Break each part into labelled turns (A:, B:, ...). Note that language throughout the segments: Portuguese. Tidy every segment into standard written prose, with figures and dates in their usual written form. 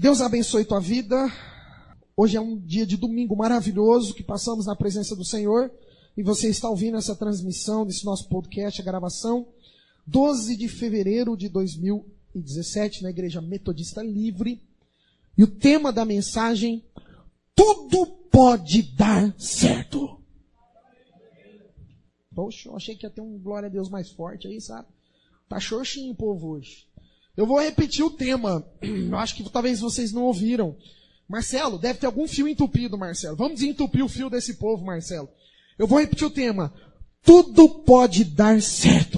A: Deus abençoe tua vida. Hoje é um dia de domingo maravilhoso que passamos na presença do Senhor. E você está ouvindo essa transmissão desse nosso podcast, a gravação, 12 de fevereiro de 2017, na Igreja Metodista Livre. E o tema da mensagem: tudo pode dar certo. Poxa, eu achei que ia ter um glória a Deus mais forte aí, sabe? Tá xoxinho o povo hoje. Eu vou repetir o tema. Eu acho que talvez vocês não ouviram. Marcelo, deve ter algum fio entupido, Marcelo. Vamos desentupir o fio desse povo, Marcelo. Eu vou repetir o tema. Tudo pode dar certo.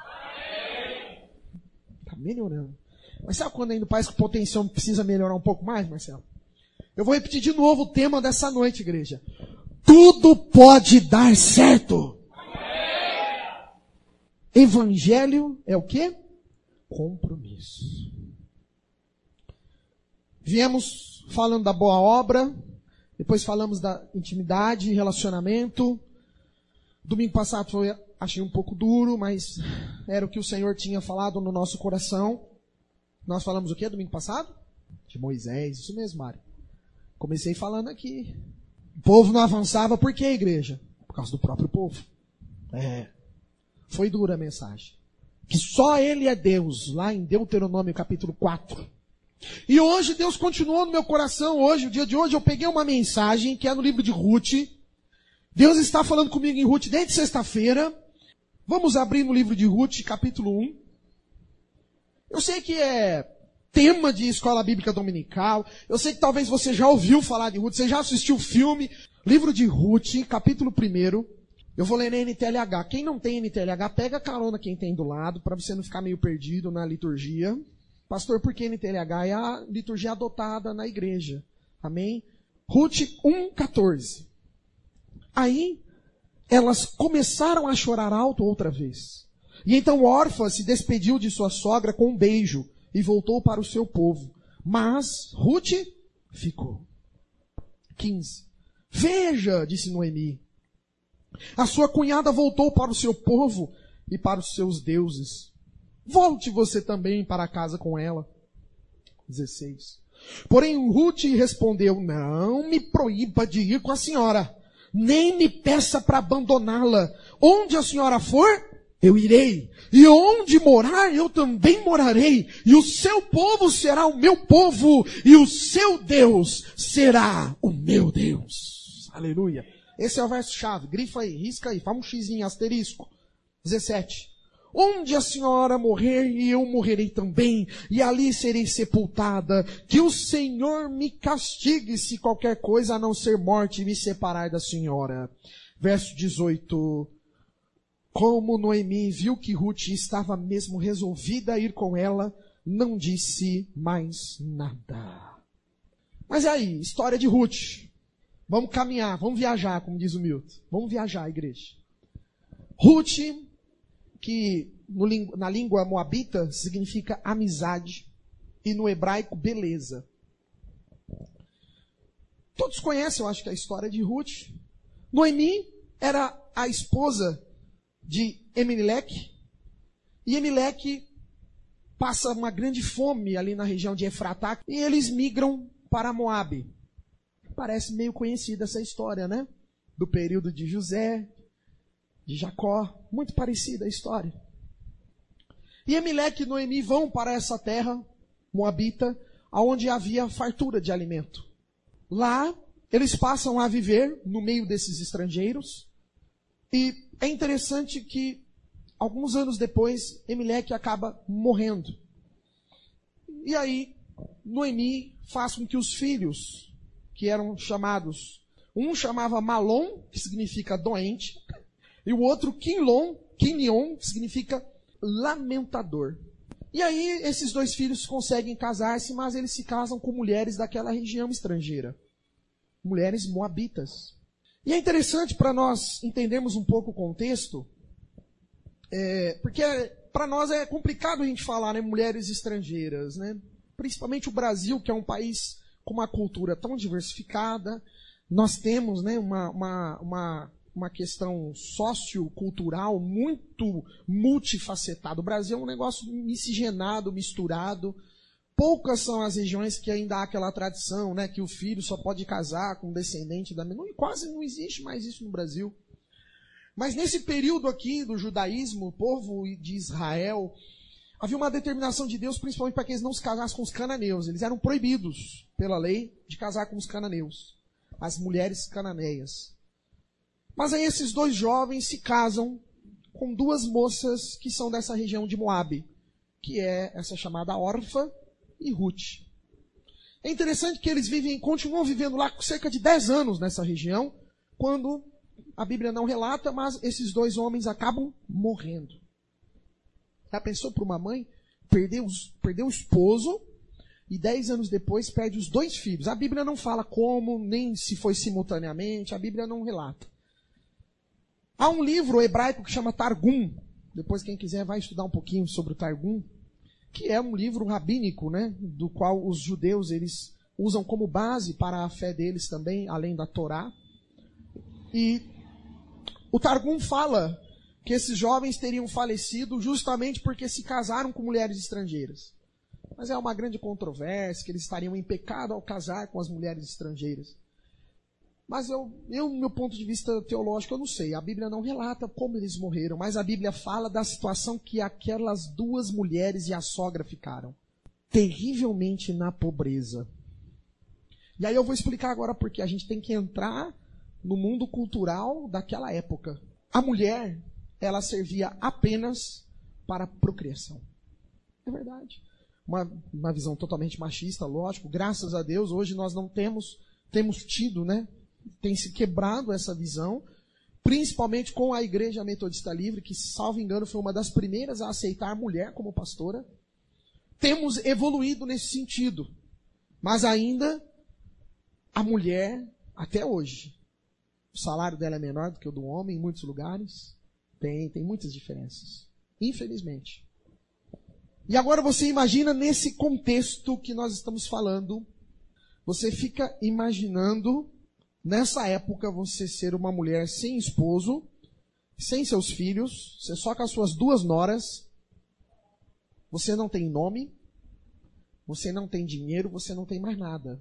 A: Tá melhorando. Mas sabe quando ainda parece que o potencial precisa melhorar um pouco mais, Marcelo? Eu vou repetir de novo o tema dessa noite, igreja. Tudo pode dar certo. Evangelho é o quê? Compromisso. Viemos falando da boa obra, depois falamos da intimidade, relacionamento. Domingo passado achei um pouco duro, mas era o que o Senhor tinha falado no nosso coração. Nós falamos o quê domingo passado? De Moisés, isso mesmo, Mário. Comecei falando aqui. O povo não avançava, por quê, igreja? Por causa do próprio povo. Foi dura a mensagem. Que só Ele é Deus, lá em Deuteronômio capítulo 4. E hoje Deus continuou no meu coração, o dia de hoje eu peguei uma mensagem que é no livro de Ruth. Deus está falando comigo em Ruth desde sexta-feira. Vamos abrir no livro de Ruth, capítulo 1. Eu sei que é tema de escola bíblica dominical. Eu sei que talvez você já ouviu falar de Ruth, você já assistiu o filme. Livro de Ruth, capítulo 1. Eu vou ler na NTLH. Quem não tem NTLH, pega carona quem tem do lado, para você não ficar meio perdido na liturgia. Pastor, por que NTLH? É a liturgia adotada na igreja. Amém? Ruth 1,14. Aí, elas começaram a chorar alto outra vez. E então Orfa se despediu de sua sogra com um beijo e voltou para o seu povo. Mas Ruth ficou. 15. Veja, disse Noemi, a sua cunhada voltou para o seu povo e para os seus deuses. Volte você também para casa com ela. 16. Porém Ruth respondeu, não me proíba de ir com a senhora, nem me peça para abandoná-la. Onde a senhora for, eu irei. E onde morar, eu também morarei. E o seu povo será o meu povo, e o seu Deus será o meu Deus. Aleluia. Esse é o verso-chave. Grifa aí, risca aí, faz um xizinho, asterisco. 17. Onde a senhora morrer, e eu morrerei também, e ali serei sepultada. Que o Senhor me castigue se qualquer coisa a não ser morte me separar da senhora. Verso 18. Como Noemi viu que Ruth estava mesmo resolvida a ir com ela, não disse mais nada. Mas aí, história de Ruth. Vamos caminhar, vamos viajar, como diz o Milton. Vamos viajar, igreja. Ruth, que na língua moabita significa amizade e no hebraico beleza. Todos conhecem, eu acho que a história de Ruth. Noemi era a esposa de Emeleque, e Emeleque passa uma grande fome ali na região de Efratá, e eles migram para Moabe. Parece meio conhecida essa história, né? Do período de José, de Jacó, muito parecida a história. E Emeleque e Noemi vão para essa terra moabita, onde havia fartura de alimento. Lá, eles passam a viver no meio desses estrangeiros, e é interessante que, alguns anos depois, Emeleque acaba morrendo. E aí, Noemi faz com que os filhos, que eram chamados, um chamava Malom, que significa doente, e o outro Quinion, que significa lamentador. E aí, esses dois filhos conseguem casar-se, mas eles se casam com mulheres daquela região estrangeira. Mulheres moabitas. E é interessante para nós entendermos um pouco o contexto, porque para nós é complicado a gente falar, né, mulheres estrangeiras, né? Principalmente o Brasil, que é um país com uma cultura tão diversificada. Nós temos, né, uma questão sociocultural muito multifacetada. O Brasil é um negócio miscigenado, misturado. Poucas são as regiões que ainda há aquela tradição, né, que o filho só pode casar com um descendente da menina. Quase não existe mais isso no Brasil. Mas nesse período aqui do judaísmo, o povo de Israel, havia uma determinação de Deus, principalmente para que eles não se casassem com os cananeus. Eles eram proibidos pela lei de casar com os cananeus, as mulheres cananeias. Mas aí esses dois jovens se casam com duas moças que são dessa região de Moabe, que é essa chamada Orfa e Ruth. É interessante que eles continuam vivendo lá cerca de 10 anos nessa região, quando a Bíblia não relata, mas esses dois homens acabam morrendo. Já pensou para uma mãe? Perdeu o esposo e 10 anos depois perde os 2 filhos. A Bíblia não fala como, nem se foi simultaneamente, a Bíblia não relata. Há um livro hebraico que chama Targum. Depois quem quiser vai estudar um pouquinho sobre o Targum, que é um livro rabínico, né, do qual os judeus eles usam como base para a fé deles também, além da Torá. E o Targum fala que esses jovens teriam falecido justamente porque se casaram com mulheres estrangeiras. Mas é uma grande controvérsia, que eles estariam em pecado ao casar com as mulheres estrangeiras. Mas eu, do meu ponto de vista teológico, eu não sei. A Bíblia não relata como eles morreram, mas a Bíblia fala da situação que aquelas duas mulheres e a sogra ficaram. Terrivelmente na pobreza. E aí eu vou explicar agora porque a gente tem que entrar no mundo cultural daquela época. A mulher, ela servia apenas para a procriação. É verdade. Uma visão totalmente machista, lógico. Graças a Deus, hoje nós não temos tido, né? Tem se quebrado essa visão, principalmente com a Igreja Metodista Livre, que, salvo engano, foi uma das primeiras a aceitar a mulher como pastora. Temos evoluído nesse sentido. Mas ainda, a mulher, até hoje, o salário dela é menor do que o do homem em muitos lugares. Tem muitas diferenças. Infelizmente. E agora você imagina nesse contexto que nós estamos falando, você fica imaginando, nessa época, você ser uma mulher sem esposo, sem seus filhos, você só com as suas 2 noras, você não tem nome, você não tem dinheiro, você não tem mais nada.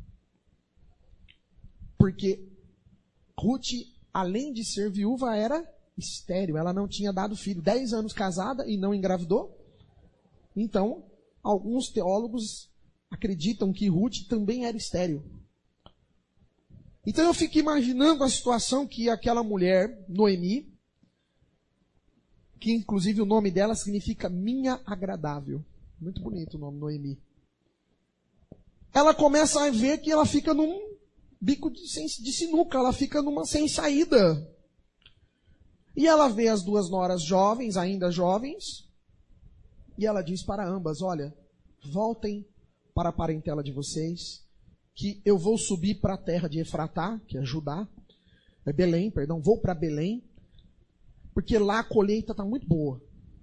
A: Porque Ruth, além de ser viúva, era estéril, ela não tinha dado filho. 10 anos casada e não engravidou. Então, alguns teólogos acreditam que Ruth também era estéril. Então eu fico imaginando a situação que aquela mulher, Noemi, que inclusive o nome dela significa minha agradável. Muito bonito o nome, Noemi. Ela começa a ver que ela fica num bico de sinuca, ela fica sem saída. E ela vê as 2 noras jovens, ainda jovens, e ela diz para ambas, olha, voltem para a parentela de vocês, que eu vou subir para a terra de Efratá, que é Judá, Belém, vou para Belém, porque lá a colheita está muito boa.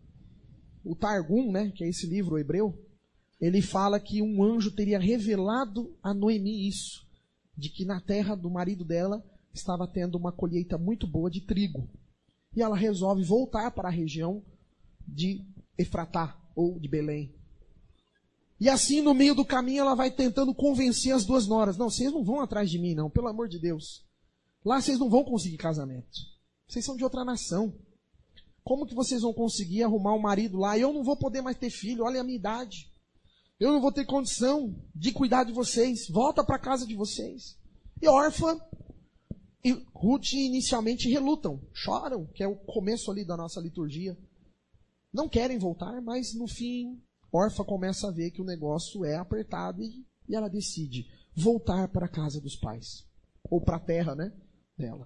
A: O Targum, né, que é esse livro hebreu, ele fala que um anjo teria revelado a Noemi isso, de que na terra do marido dela estava tendo uma colheita muito boa de trigo. E ela resolve voltar para a região de Efratá, ou de Belém. E assim, no meio do caminho, ela vai tentando convencer as 2 noras. Não, vocês não vão atrás de mim, não, pelo amor de Deus. Lá vocês não vão conseguir casamento. Vocês são de outra nação. Como que vocês vão conseguir arrumar um marido lá? Eu não vou poder mais ter filho, olha a minha idade. Eu não vou ter condição de cuidar de vocês. Volta para a casa de vocês. E Orfa e Ruth inicialmente relutam, choram, que é o começo ali da nossa liturgia. Não querem voltar, mas no fim, Orfa começa a ver que o negócio é apertado e ela decide voltar para a casa dos pais. Ou para a terra, né, dela.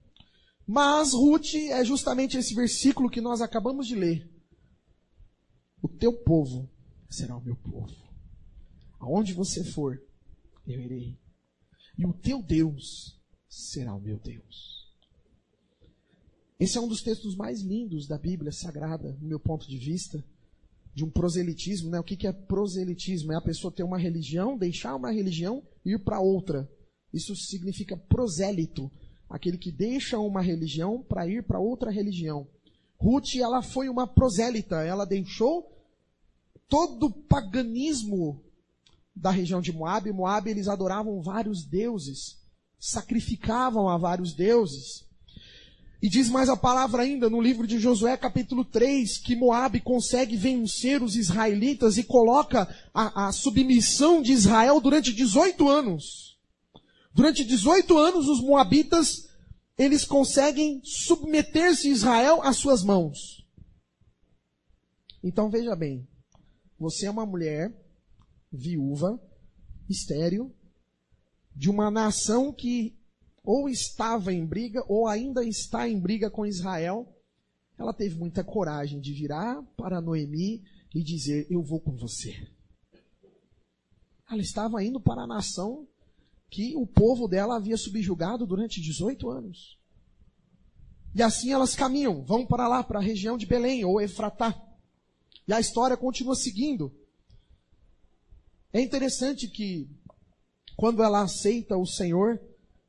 A: Mas Ruth é justamente esse versículo que nós acabamos de ler. O teu povo será o meu povo. Aonde você for, eu irei. E o teu Deus será o meu Deus. Esse é um dos textos mais lindos da Bíblia Sagrada, no meu ponto de vista, de um proselitismo, né? O que é proselitismo? É a pessoa ter uma religião, deixar uma religião e ir para outra. Isso significa prosélito, aquele que deixa uma religião para ir para outra religião. Ruth, ela foi uma prosélita, ela deixou todo o paganismo da região de Moabe. Moabe, eles adoravam vários deuses, sacrificavam a vários deuses. E diz mais a palavra ainda no livro de Josué, capítulo 3, que Moabe consegue vencer os israelitas e coloca a submissão de Israel durante 18 anos. Durante 18 anos, os moabitas, eles conseguem submeter-se Israel às suas mãos. Então veja bem, você é uma mulher viúva, estéril, de uma nação que ou estava em briga, ou ainda está em briga com Israel. Ela teve muita coragem de virar para Noemi e dizer, eu vou com você. Ela estava indo para a nação que o povo dela havia subjugado durante 18 anos. E assim elas caminham, vão para lá, para a região de Belém, ou Efratá. E a história continua seguindo. É interessante que, quando ela aceita o Senhor,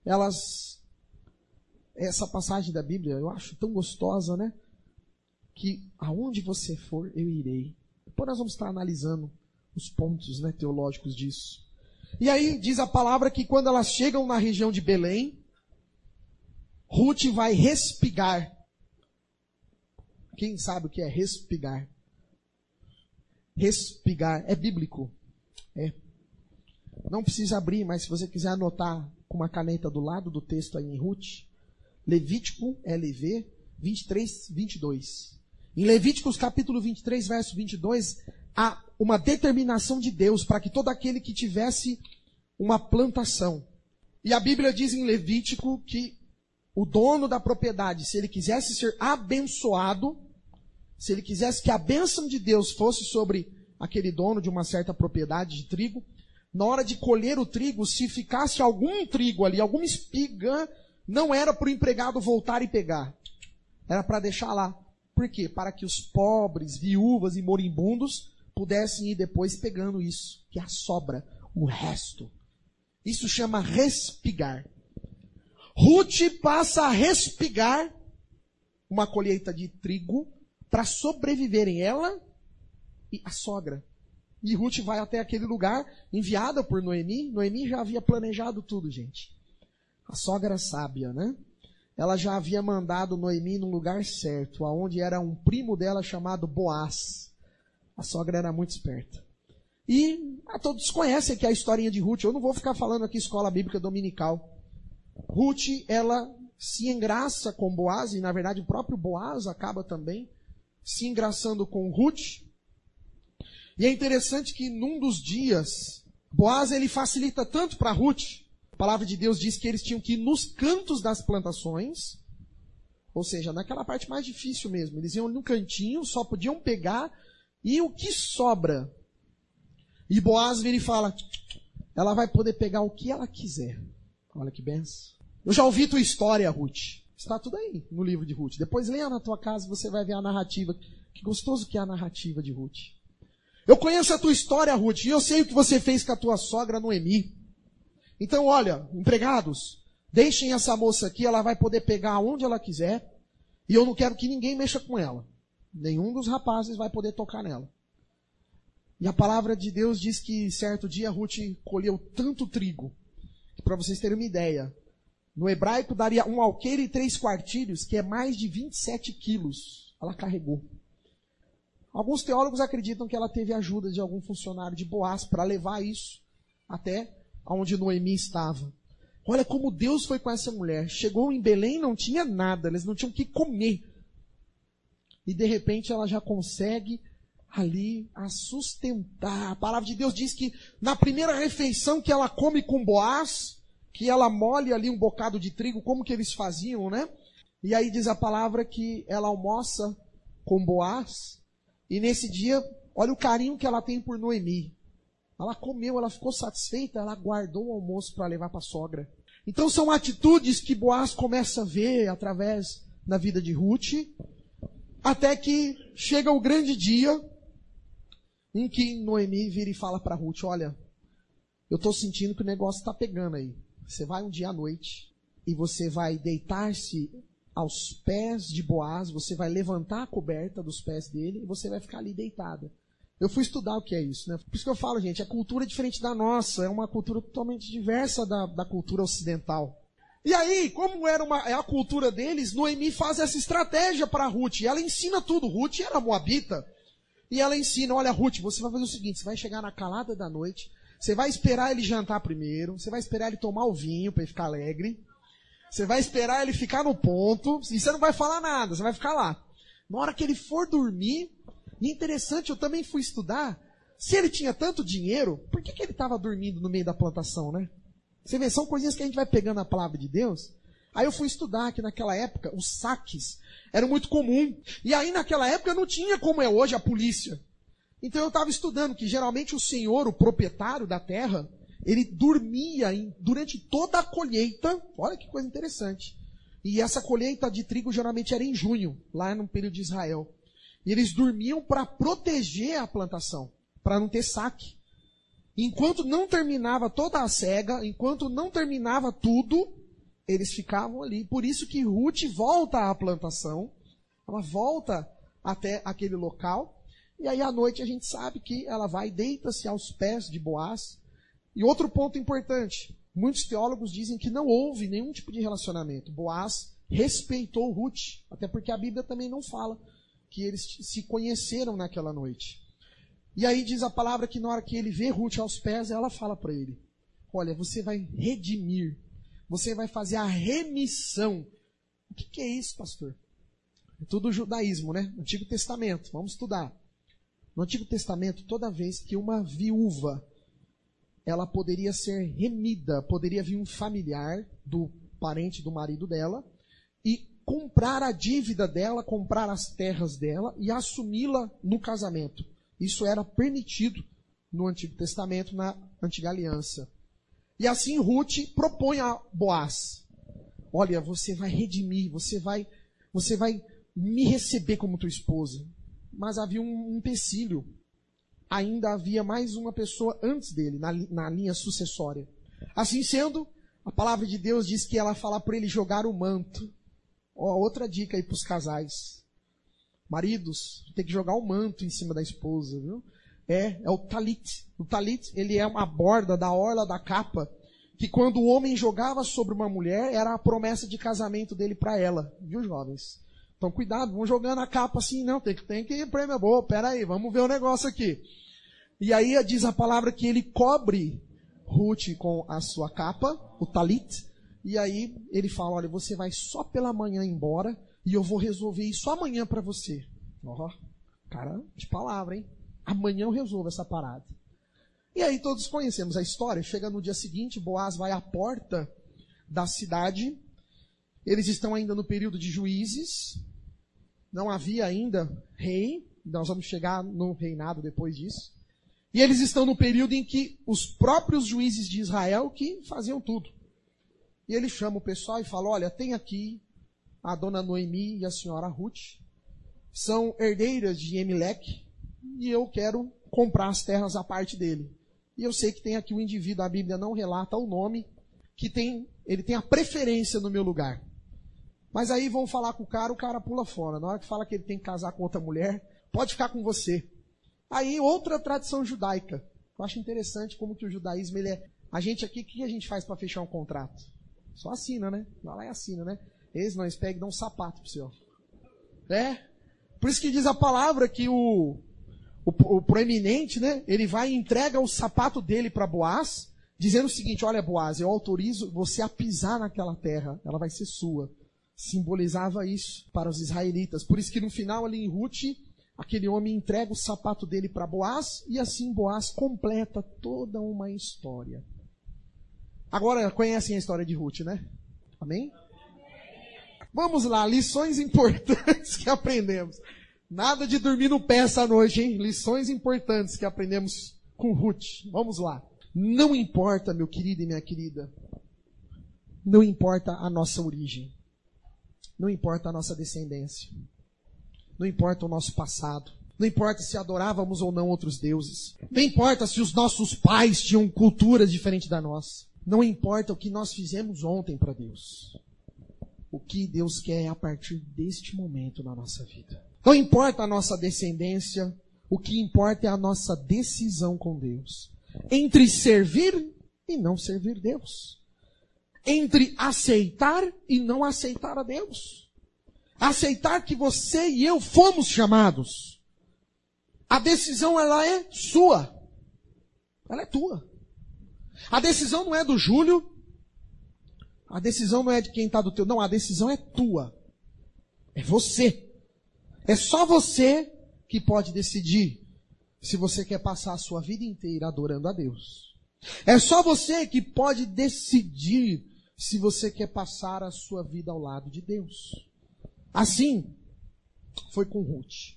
A: essa passagem da Bíblia, eu acho tão gostosa, né? Que aonde você for, eu irei. Depois nós vamos estar analisando os pontos, né, teológicos disso. E aí diz a palavra que quando elas chegam na região de Belém, Ruth vai respigar. Quem sabe o que é respigar? Respigar é bíblico. É. Não precisa abrir, mas se você quiser anotar com uma caneta do lado do texto aí em Ruth, Levítico, LV, 23, 22. Em Levíticos capítulo 23, verso 22, há uma determinação de Deus para que todo aquele que tivesse uma plantação. E a Bíblia diz em Levítico que o dono da propriedade, se ele quisesse ser abençoado, se ele quisesse que a bênção de Deus fosse sobre aquele dono de uma certa propriedade de trigo, na hora de colher o trigo, se ficasse algum trigo ali, alguma espiga, não era para o empregado voltar e pegar. Era para deixar lá. Por quê? Para que os pobres, viúvas e moribundos pudessem ir depois pegando isso, que é a sobra, o resto. Isso chama respigar. Ruth passa a respigar uma colheita de trigo para sobreviverem ela e a sogra. E Ruth vai até aquele lugar, enviada por Noemi. Noemi já havia planejado tudo, gente. A sogra sábia, né? Ela já havia mandado Noemi num lugar certo, aonde era um primo dela chamado Boaz. A sogra era muito esperta. E todos conhecem aqui a historinha de Ruth. Eu não vou ficar falando aqui escola bíblica dominical. Ruth, ela se engraça com Boaz, e na verdade o próprio Boaz acaba também se engraçando com Ruth. E é interessante que num dos dias, Boaz ele facilita tanto para Ruth. A palavra de Deus diz que eles tinham que ir nos cantos das plantações, ou seja, naquela parte mais difícil mesmo. Eles iam no cantinho, só podiam pegar, e o que sobra? E Boaz vira e fala, ela vai poder pegar o que ela quiser. Olha que benção. Eu já ouvi tua história, Ruth. Está tudo aí no livro de Ruth. Depois leia na tua casa e você vai ver a narrativa. Que gostoso que é a narrativa de Ruth. Eu conheço a tua história, Ruth, e eu sei o que você fez com a tua sogra Noemi. Então, olha, empregados, deixem essa moça aqui, ela vai poder pegar onde ela quiser, e eu não quero que ninguém mexa com ela. Nenhum dos rapazes vai poder tocar nela. E a palavra de Deus diz que certo dia Ruth colheu tanto trigo, que para vocês terem uma ideia, no hebraico daria 1 alqueire e 3 quartilhos, que é mais de 27 quilos. Ela carregou. Alguns teólogos acreditam que ela teve ajuda de algum funcionário de Boaz para levar isso até onde Noemi estava. Olha como Deus foi com essa mulher. Chegou em Belém, não tinha nada, eles não tinham o que comer. E de repente ela já consegue ali a sustentar. A palavra de Deus diz que na primeira refeição que ela come com Boaz, que ela molhe ali um bocado de trigo, como que eles faziam, né? E aí diz a palavra que ela almoça com Boaz. E nesse dia, olha o carinho que ela tem por Noemi. Ela comeu, ela ficou satisfeita, ela guardou o almoço para levar para a sogra. Então são atitudes que Boaz começa a ver através da vida de Ruth, até que chega o grande dia em que Noemi vira e fala para Ruth, olha, eu estou sentindo que o negócio está pegando aí. Você vai um dia à noite e você vai deitar-se aos pés de Boaz, você vai levantar a coberta dos pés dele e você vai ficar ali deitada. Eu fui estudar o que é isso, né? Por isso que eu falo, gente, a cultura é diferente da nossa, é uma cultura totalmente diversa da cultura ocidental. E aí, como é a cultura deles, Noemi faz essa estratégia para Ruth, e ela ensina tudo. Ruth era moabita, e ela ensina, olha Ruth, você vai fazer o seguinte, você vai chegar na calada da noite, você vai esperar ele jantar primeiro, você vai esperar ele tomar o vinho para ele ficar alegre, você vai esperar ele ficar no ponto, e você não vai falar nada, você vai ficar lá. Na hora que ele for dormir, e interessante, eu também fui estudar, se ele tinha tanto dinheiro, por que ele estava dormindo no meio da plantação, né? Você vê, são coisinhas que a gente vai pegando na palavra de Deus. Aí eu fui estudar que naquela época os saques eram muito comuns. E aí naquela época não tinha como é hoje a polícia. Então eu estava estudando que geralmente o senhor, o proprietário da terra, ele dormia durante toda a colheita. Olha que coisa interessante. E essa colheita de trigo geralmente era em junho, lá no período de Israel. E eles dormiam para proteger a plantação, para não ter saque. Enquanto não terminava toda a cega, enquanto não terminava tudo, eles ficavam ali. Por isso que Ruth volta à plantação, ela volta até aquele local, e aí à noite a gente sabe que ela vai, deita-se aos pés de Boaz. E outro ponto importante, muitos teólogos dizem que não houve nenhum tipo de relacionamento. Boaz respeitou Ruth, até porque a Bíblia também não fala que eles se conheceram naquela noite. E aí diz a palavra que na hora que ele vê Ruth aos pés, ela fala para ele, olha, você vai redimir, você vai fazer a remissão. O que é isso, pastor? É tudo judaísmo, né? Antigo Testamento, vamos estudar. No Antigo Testamento, toda vez que uma viúva, ela poderia ser remida, poderia vir um familiar do parente do marido dela e comprar a dívida dela, comprar as terras dela e assumi-la no casamento. Isso era permitido no Antigo Testamento, na Antiga Aliança. E assim Ruth propõe a Boaz, olha, você vai redimir, você vai me receber como tua esposa. Mas havia um empecilho. Ainda havia mais uma pessoa antes dele, na linha sucessória. Assim sendo, a palavra de Deus diz que ela fala para ele jogar o manto. Outra dica aí para os casais. Maridos, tem que jogar o manto em cima da esposa, viu? É o talit. O talit, ele é uma borda da orla da capa, que quando o homem jogava sobre uma mulher, era a promessa de casamento dele para ela, viu, jovens? Então, cuidado, vão jogando a capa assim, não, tem que prêmio boa, peraí, vamos ver o negócio aqui. E aí diz a palavra que ele cobre Ruth com a sua capa, o talit, e aí ele fala, olha, você vai só pela manhã embora, e eu vou resolver isso amanhã para você. Cara, de palavra, hein? Amanhã eu resolvo essa parada. E aí todos conhecemos a história. Chega no dia seguinte, Boaz vai à porta da cidade. Eles estão ainda no período de juízes. Não havia ainda rei. Nós vamos chegar no reinado depois disso. E eles estão no período em que os próprios juízes de Israel que faziam tudo. E ele chama o pessoal e fala, olha, tem aqui a dona Noemi e a senhora Ruth. São herdeiras de Emelec. E eu quero comprar as terras à parte dele. E eu sei que tem aqui um indivíduo, a Bíblia não relata o nome, que ele tem a preferência no meu lugar. Mas aí vão falar com o cara pula fora. Na hora que fala que ele tem que casar com outra mulher, pode ficar com você. Aí outra tradição judaica. Eu acho interessante como que o judaísmo, ele é... A gente aqui, o que a gente faz para fechar um contrato? Só assina, né? Vai lá e assina, né? Eles pegam e dão um sapato pro senhor. Por isso que diz a palavra que o proeminente, né? Ele vai e entrega o sapato dele para Boaz, dizendo o seguinte, olha Boaz, eu autorizo você a pisar naquela terra, ela vai ser sua. Simbolizava isso para os israelitas. Por isso que no final ali em Ruth, aquele homem entrega o sapato dele para Boaz, e assim Boaz completa toda uma história. Agora conhecem a história de Ruth, né? Amém? Vamos lá, lições importantes que aprendemos. Nada de dormir no pé essa noite, hein? Lições importantes que aprendemos com Ruth. Vamos lá. Não importa, meu querido e minha querida. Não importa a nossa origem. Não importa a nossa descendência. Não importa o nosso passado. Não importa se adorávamos ou não outros deuses. Não importa se os nossos pais tinham culturas diferentes da nossa. Não importa o que nós fizemos ontem para Deus. O que Deus quer a partir deste momento na nossa vida. Não importa a nossa descendência, O que importa é a nossa decisão com Deus. Entre servir e não servir Deus. Entre aceitar e não aceitar a Deus. Aceitar que você e eu fomos chamados. A decisão, ela é sua. Ela é tua. A decisão não é do Júlio. A decisão não é de quem está do teu. Não, a decisão é tua. É você. É só você que pode decidir se você quer passar a sua vida inteira adorando a Deus. É só você que pode decidir se você quer passar a sua vida ao lado de Deus. Assim foi com Ruth.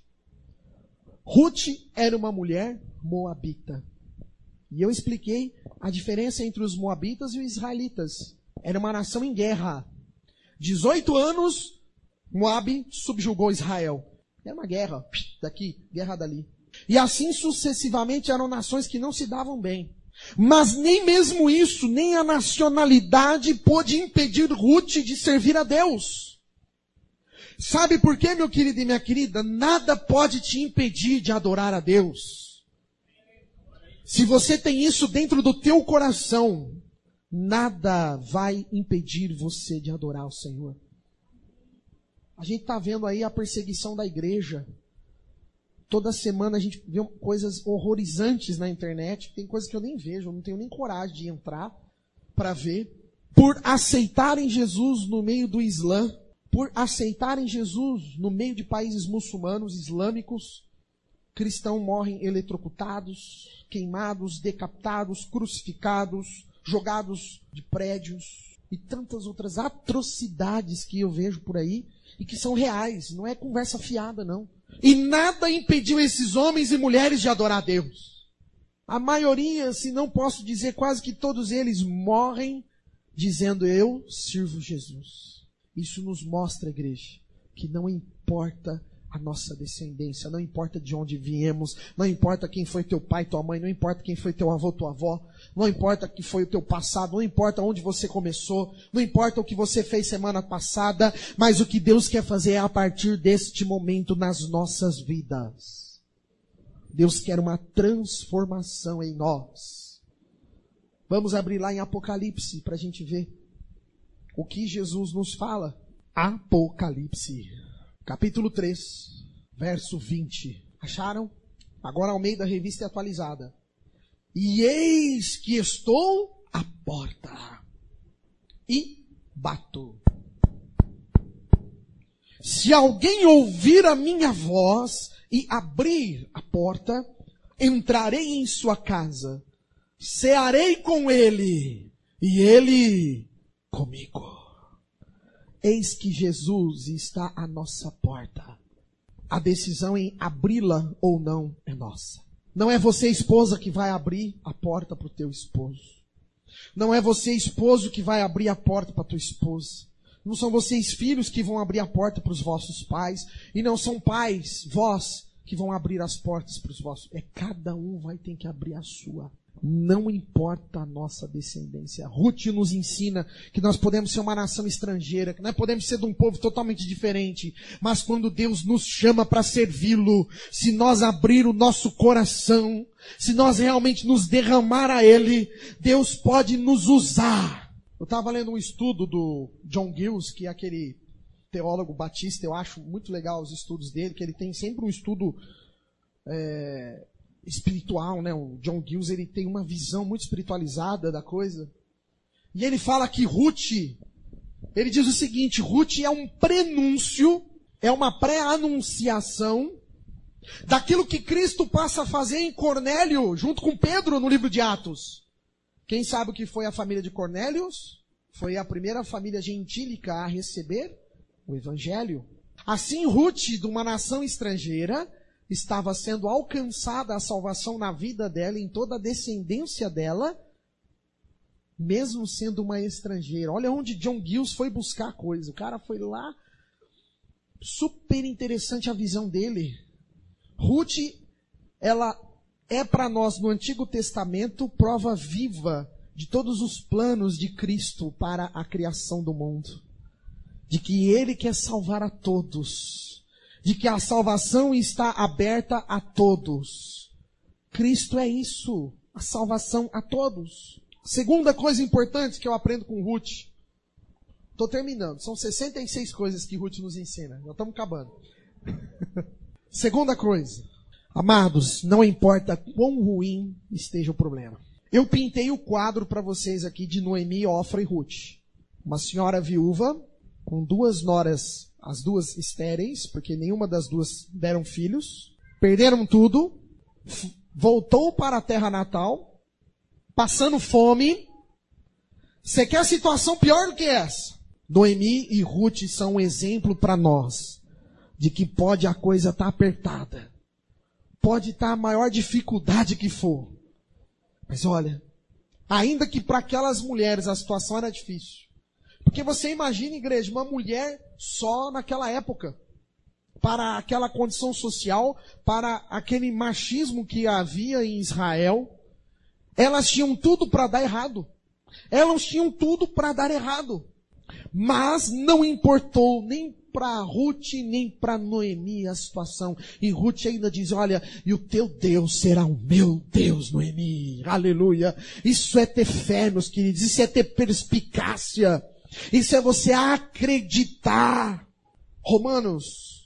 A: Ruth era uma mulher moabita. E eu expliquei a diferença entre os moabitas e os israelitas. Era uma nação em guerra. 18 anos, Moabe subjugou Israel. Era uma guerra daqui, guerra dali. E assim sucessivamente eram nações que não se davam bem. Mas nem mesmo isso, nem a nacionalidade pôde impedir Ruth de servir a Deus. Sabe por quê, meu querido e minha querida? Nada pode te impedir de adorar a Deus. Se você tem isso dentro do teu coração, nada vai impedir você de adorar o Senhor. A gente está vendo aí a perseguição da igreja. Toda semana a gente vê coisas horrorizantes na internet. Tem coisas que eu nem vejo, eu não tenho nem coragem de entrar para ver. Por aceitarem Jesus no meio do Islã, por aceitarem Jesus no meio de países muçulmanos, islâmicos, cristãos morrem eletrocutados, queimados, decapitados, crucificados, jogados de prédios e tantas outras atrocidades que eu vejo por aí e que são reais, não é conversa fiada não. E nada impediu esses homens e mulheres de adorar a Deus. A maioria, se não posso dizer quase que todos eles, morrem dizendo eu sirvo Jesus. Isso nos mostra, igreja, que não importa a nossa descendência, não importa de onde viemos, não importa quem foi teu pai, tua mãe, não importa quem foi teu avô, tua avó, não importa que foi o teu passado, não importa onde você começou, não importa o que você fez semana passada, mas o que Deus quer fazer é a partir deste momento nas nossas vidas. Deus quer uma transformação em nós. Vamos abrir lá em Apocalipse para a gente ver o que Jesus nos fala. Apocalipse. Capítulo 3, verso 20. Acharam? Agora Almeida, revista atualizada. E eis que estou à porta e bato. Se alguém ouvir a minha voz e abrir a porta, entrarei em sua casa, cearei com ele e ele comigo. Eis que Jesus está à nossa porta. A decisão em abri-la ou não é nossa. Não é você, esposa, que vai abrir a porta para o teu esposo. Não é você, esposo, que vai abrir a porta para a tua esposa. Não são vocês, filhos, que vão abrir a porta para os vossos pais. E não são pais, vós, que vão abrir as portas para os vossos. É cada um vai ter que abrir a sua. Não importa a nossa descendência. Ruth nos ensina que nós podemos ser uma nação estrangeira, que nós podemos ser de um povo totalmente diferente, mas quando Deus nos chama para servi-lo, se nós abrir o nosso coração, se nós realmente nos derramar a Ele, Deus pode nos usar. Eu estava lendo um estudo do John Gill, que é aquele teólogo batista, eu acho muito legal os estudos dele, que ele tem sempre um estudo espiritual, né? O John Gill, ele tem uma visão muito espiritualizada da coisa. E ele fala que Ruth, ele diz o seguinte, Ruth é um prenúncio, é uma pré-anunciação daquilo que Cristo passa a fazer em Cornélio, junto com Pedro no livro de Atos. Quem sabe o que foi a família de Cornélios? Foi a primeira família gentílica a receber o Evangelho. Assim, Ruth, de uma nação estrangeira, estava sendo alcançada a salvação na vida dela, em toda a descendência dela, mesmo sendo uma estrangeira. Olha onde John Gill foi buscar a coisa. O cara foi lá, super interessante a visão dele. Ruth, ela é para nós no Antigo Testamento prova viva de todos os planos de Cristo para a criação do mundo. De que Ele quer salvar a todos. de que a salvação está aberta a todos. Cristo é isso, a salvação a todos. Segunda coisa importante que eu aprendo com Ruth. Estou terminando, são 66 coisas que Ruth nos ensina, já estamos acabando. Segunda coisa, amados, não importa quão ruim esteja o problema. Eu pintei o quadro para vocês aqui de Noemi, Ofra e Ruth. Uma senhora viúva, com 2 noras, as 2 estéreis, porque nenhuma das 2 deram filhos, perderam tudo, voltou para a terra natal, passando fome. Você quer situação pior do que essa? Noemi e Ruth são um exemplo para nós, de que pode a coisa estar apertada, pode estar a maior dificuldade que for. Mas olha, ainda que para aquelas mulheres a situação era difícil. Porque você imagina, igreja, uma mulher só naquela época, para aquela condição social, para aquele machismo que havia em Israel, elas tinham tudo para dar errado. Elas tinham tudo para dar errado. Mas não importou nem para Ruth, nem para Noemi a situação. E Ruth ainda diz, olha, e o teu Deus será o meu Deus, Noemi. Aleluia. Isso é ter fé, meus queridos. Isso é ter perspicácia. Isso é você acreditar. Romanos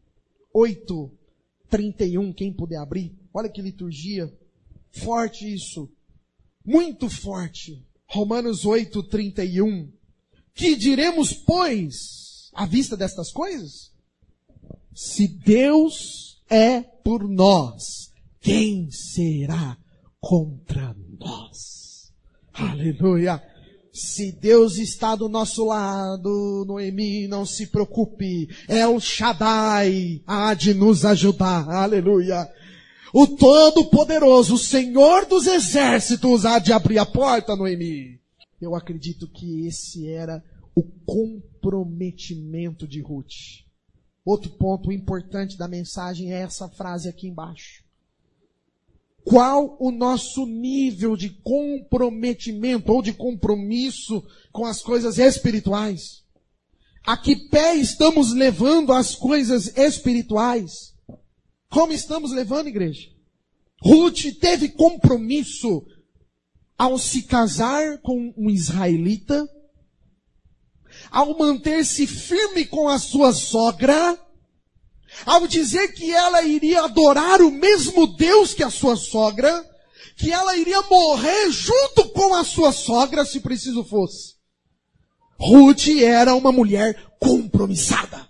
A: 8:31, quem puder abrir. Olha que liturgia. Forte isso. Muito forte. Romanos 8:31. Que diremos, pois, à vista destas coisas? Se Deus é por nós, quem será contra nós? Aleluia! Se Deus está do nosso lado, Noemi, não se preocupe. El Shaddai há de nos ajudar. Aleluia! O Todo-Poderoso, o Senhor dos Exércitos há de abrir a porta, Noemi. Eu acredito que esse era o comprometimento de Ruth. Outro ponto importante da mensagem é essa frase aqui embaixo. Qual o nosso nível de comprometimento ou de compromisso com as coisas espirituais? A que pé estamos levando as coisas espirituais? Como estamos levando, igreja? Ruth teve compromisso ao se casar com um israelita, ao manter-se firme com a sua sogra, ao dizer que ela iria adorar o mesmo Deus que a sua sogra, que ela iria morrer junto com a sua sogra, se preciso fosse. Ruth era uma mulher compromissada.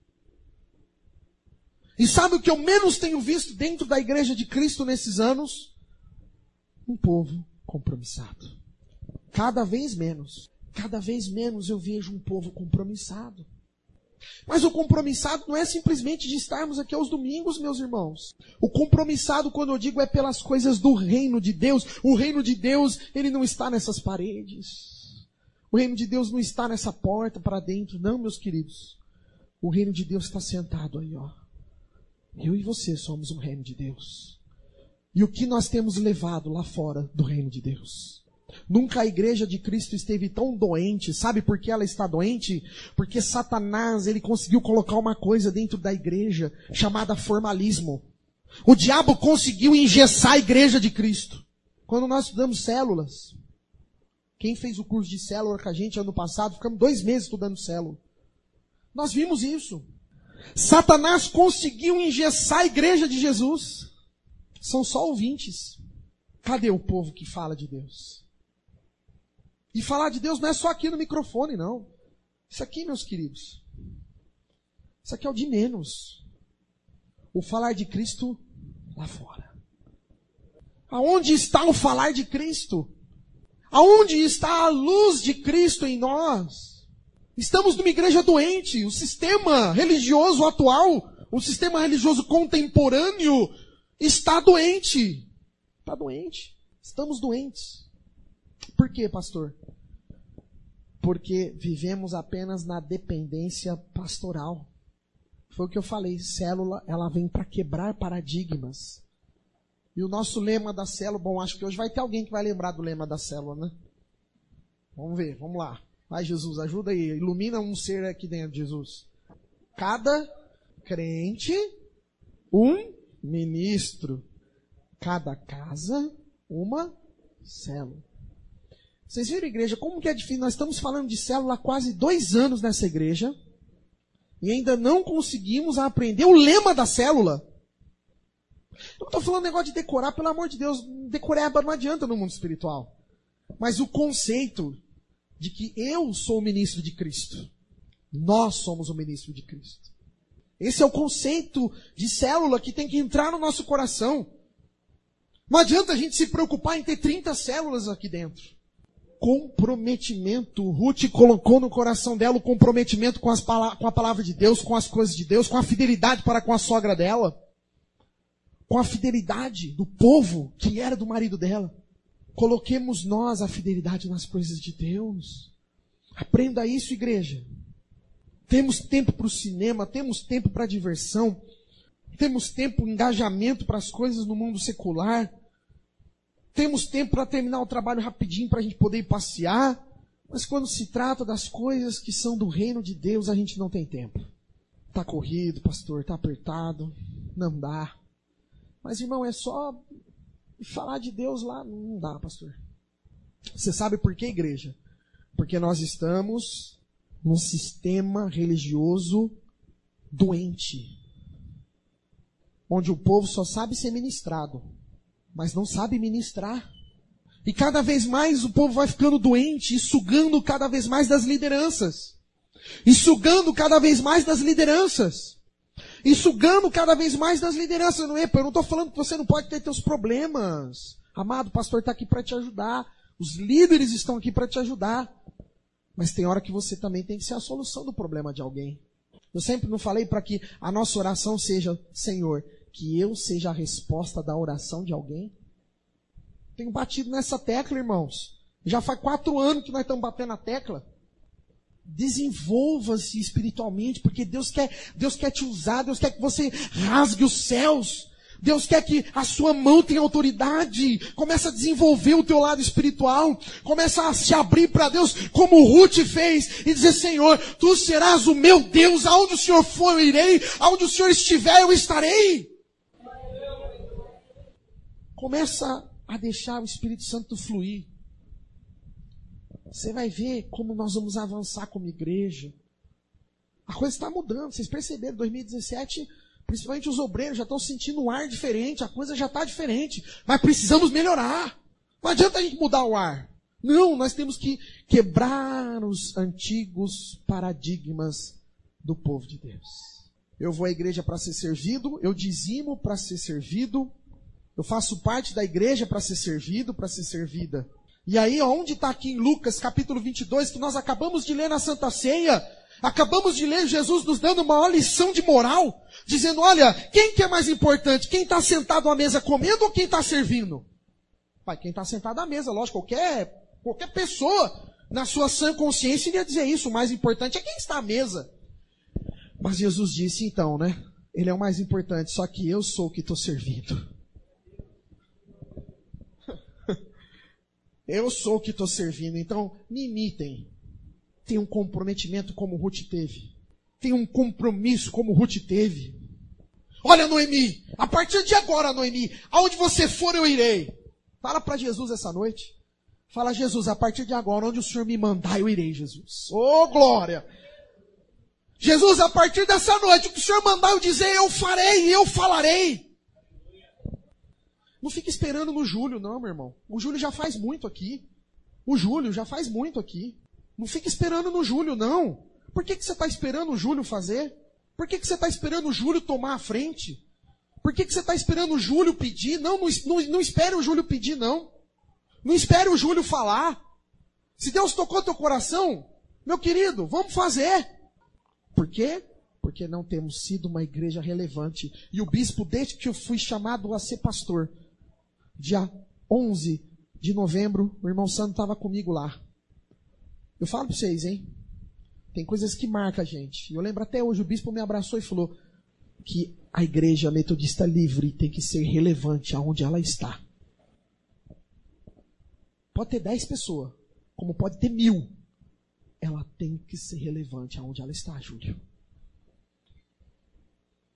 A: E sabe o que eu menos tenho visto dentro da igreja de Cristo nesses anos? Um povo compromissado. Cada vez menos eu vejo um povo compromissado. Mas o compromissado não é simplesmente de estarmos aqui aos domingos, meus irmãos. O compromissado, quando eu digo, é pelas coisas do reino de Deus. O reino de Deus, ele não está nessas paredes. O reino de Deus não está nessa porta para dentro. Não, meus queridos. O reino de Deus está sentado aí, ó. Eu e você somos um reino de Deus. E o que nós temos levado lá fora do reino de Deus? Nunca a igreja de Cristo esteve tão doente. Sabe por que ela está doente? Porque Satanás, ele conseguiu colocar uma coisa dentro da igreja chamada formalismo. O diabo conseguiu engessar a igreja de Cristo. Quando nós estudamos células, quem fez o curso de célula com a gente ano passado, ficamos 2 meses estudando célula. Nós vimos isso. Satanás conseguiu engessar a igreja de Jesus. São só ouvintes. Cadê o povo que fala de Deus? E falar de Deus não é só aqui no microfone, não. Isso aqui, meus queridos, isso aqui é o de menos. O falar de Cristo lá fora. Aonde está o falar de Cristo? Aonde está a luz de Cristo em nós? Estamos numa igreja doente. O sistema religioso atual, o sistema religioso contemporâneo está doente. Está doente. Estamos doentes. Por quê, pastor? Porque vivemos apenas na dependência pastoral. Foi o que eu falei. Célula, ela vem para quebrar paradigmas. E o nosso lema da célula, bom, acho que hoje vai ter alguém que vai lembrar do lema da célula, né? Vamos ver, vamos lá. Vai, Jesus, ajuda aí. Ilumina um ser aqui dentro, Jesus. Cada crente, um ministro. Cada casa, uma célula. Vocês viram, igreja, como que é difícil? Nós estamos falando de célula há quase 2 anos nessa igreja e ainda não conseguimos aprender o lema da célula. Eu não estou falando negócio de decorar, pelo amor de Deus, decoreba não adianta no mundo espiritual. Mas o conceito de que eu sou o ministro de Cristo. Nós somos o ministro de Cristo. Esse é o conceito de célula que tem que entrar no nosso coração. Não adianta a gente se preocupar em ter 30 células aqui dentro. Comprometimento. Ruth colocou no coração dela o comprometimento com a palavra de Deus, com as coisas de Deus, com a fidelidade para com a sogra dela. Com a fidelidade do povo que era do marido dela. Coloquemos nós a fidelidade nas coisas de Deus. Aprenda isso, igreja. Temos tempo para o cinema, temos tempo para a diversão, temos tempo, engajamento para as coisas no mundo secular, temos tempo para terminar o trabalho rapidinho para a gente poder ir passear, mas quando se trata das coisas que são do reino de Deus, a gente não tem tempo. Está corrido, pastor, está apertado, não dá. Mas, irmão, é só falar de Deus lá, não dá, pastor. Você sabe por quê, igreja? Porque nós estamos num sistema religioso doente, onde o povo só sabe ser ministrado, mas não sabe ministrar. E cada vez mais o povo vai ficando doente e sugando cada vez mais das lideranças. E sugando cada vez mais das lideranças. E sugando cada vez mais das lideranças. Não é? Eu não estou falando que você não pode ter seus problemas. Amado, o pastor está aqui para te ajudar. Os líderes estão aqui para te ajudar. Mas tem hora que você também tem que ser a solução do problema de alguém. Eu sempre não falei para que a nossa oração seja, Senhor, que eu seja a resposta da oração de alguém? Tenho batido nessa tecla, irmãos. Já faz 4 anos que nós estamos batendo na tecla. Desenvolva-se espiritualmente, porque Deus quer te usar, Deus quer que você rasgue os céus. Deus quer que a sua mão tenha autoridade. Começa a desenvolver o teu lado espiritual. Começa a se abrir para Deus, como Ruth fez. E dizer, Senhor, Tu serás o meu Deus. Aonde o Senhor for, eu irei. Aonde o Senhor estiver, eu estarei. Começa a deixar o Espírito Santo fluir. Você vai ver como nós vamos avançar como igreja. A coisa está mudando. Vocês perceberam, 2017... Principalmente os obreiros já estão sentindo um ar diferente, a coisa já está diferente. Mas precisamos melhorar. Não adianta a gente mudar o ar. Não, nós temos que quebrar os antigos paradigmas do povo de Deus. Eu vou à igreja para ser servido, eu dizimo para ser servido, eu faço parte da igreja para ser servido, para ser servida. E aí, onde está aqui em Lucas capítulo 22, que nós acabamos de ler na Santa Ceia, acabamos de ler Jesus nos dando uma lição de moral, dizendo, olha, quem que é mais importante? Quem está sentado à mesa comendo ou quem está servindo? Pai, quem está sentado à mesa, lógico, qualquer pessoa na sua sã consciência iria dizer isso, o mais importante é quem está à mesa. Mas Jesus disse então, né? Ele é o mais importante, só que eu sou o que estou servindo. Eu sou o que estou servindo, então me imitem. Tem um comprometimento como Ruth teve. Tem um compromisso como Ruth teve. Olha, Noemi, a partir de agora, Noemi, aonde você for eu irei. Fala para Jesus essa noite. Fala, Jesus, a partir de agora, onde o Senhor me mandar eu irei, Jesus. Oh, glória! Jesus, a partir dessa noite, o que o Senhor mandar eu dizer, eu farei e eu falarei. Não fique esperando no Júlio, não, meu irmão. O Júlio já faz muito aqui. Não fique esperando no Júlio, não. Por que você está esperando o Júlio fazer? Por que você está esperando o Júlio tomar a frente? Por que você está esperando o Júlio pedir? Não espere o Júlio pedir, não. Não espere o Júlio falar. Se Deus tocou teu coração, meu querido, vamos fazer. Por quê? Porque não temos sido uma igreja relevante. E o bispo, desde que eu fui chamado a ser pastor, dia 11 de novembro, o irmão Sandro estava comigo lá. Eu falo para vocês, hein? Tem coisas que marcam a gente. Eu lembro até hoje, o bispo me abraçou e falou que a igreja metodista livre tem que ser relevante aonde ela está. Pode ter 10 pessoas, como pode ter 1000. Ela tem que ser relevante aonde ela está, Júlio.